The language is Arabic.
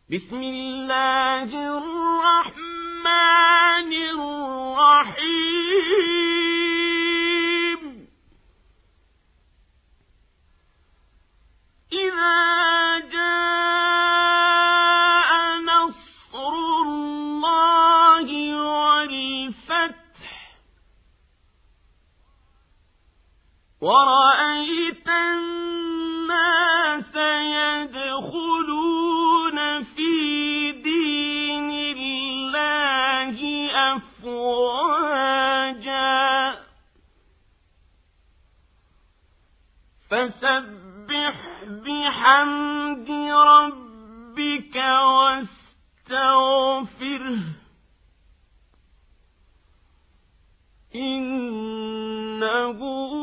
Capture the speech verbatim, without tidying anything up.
بسم الله الرحمن الرحيم إذا جاء نصر الله والفتح ورأيت الناس يدخلون في دين الله أفواجا فسبح بحمد ربك واستغفره إنه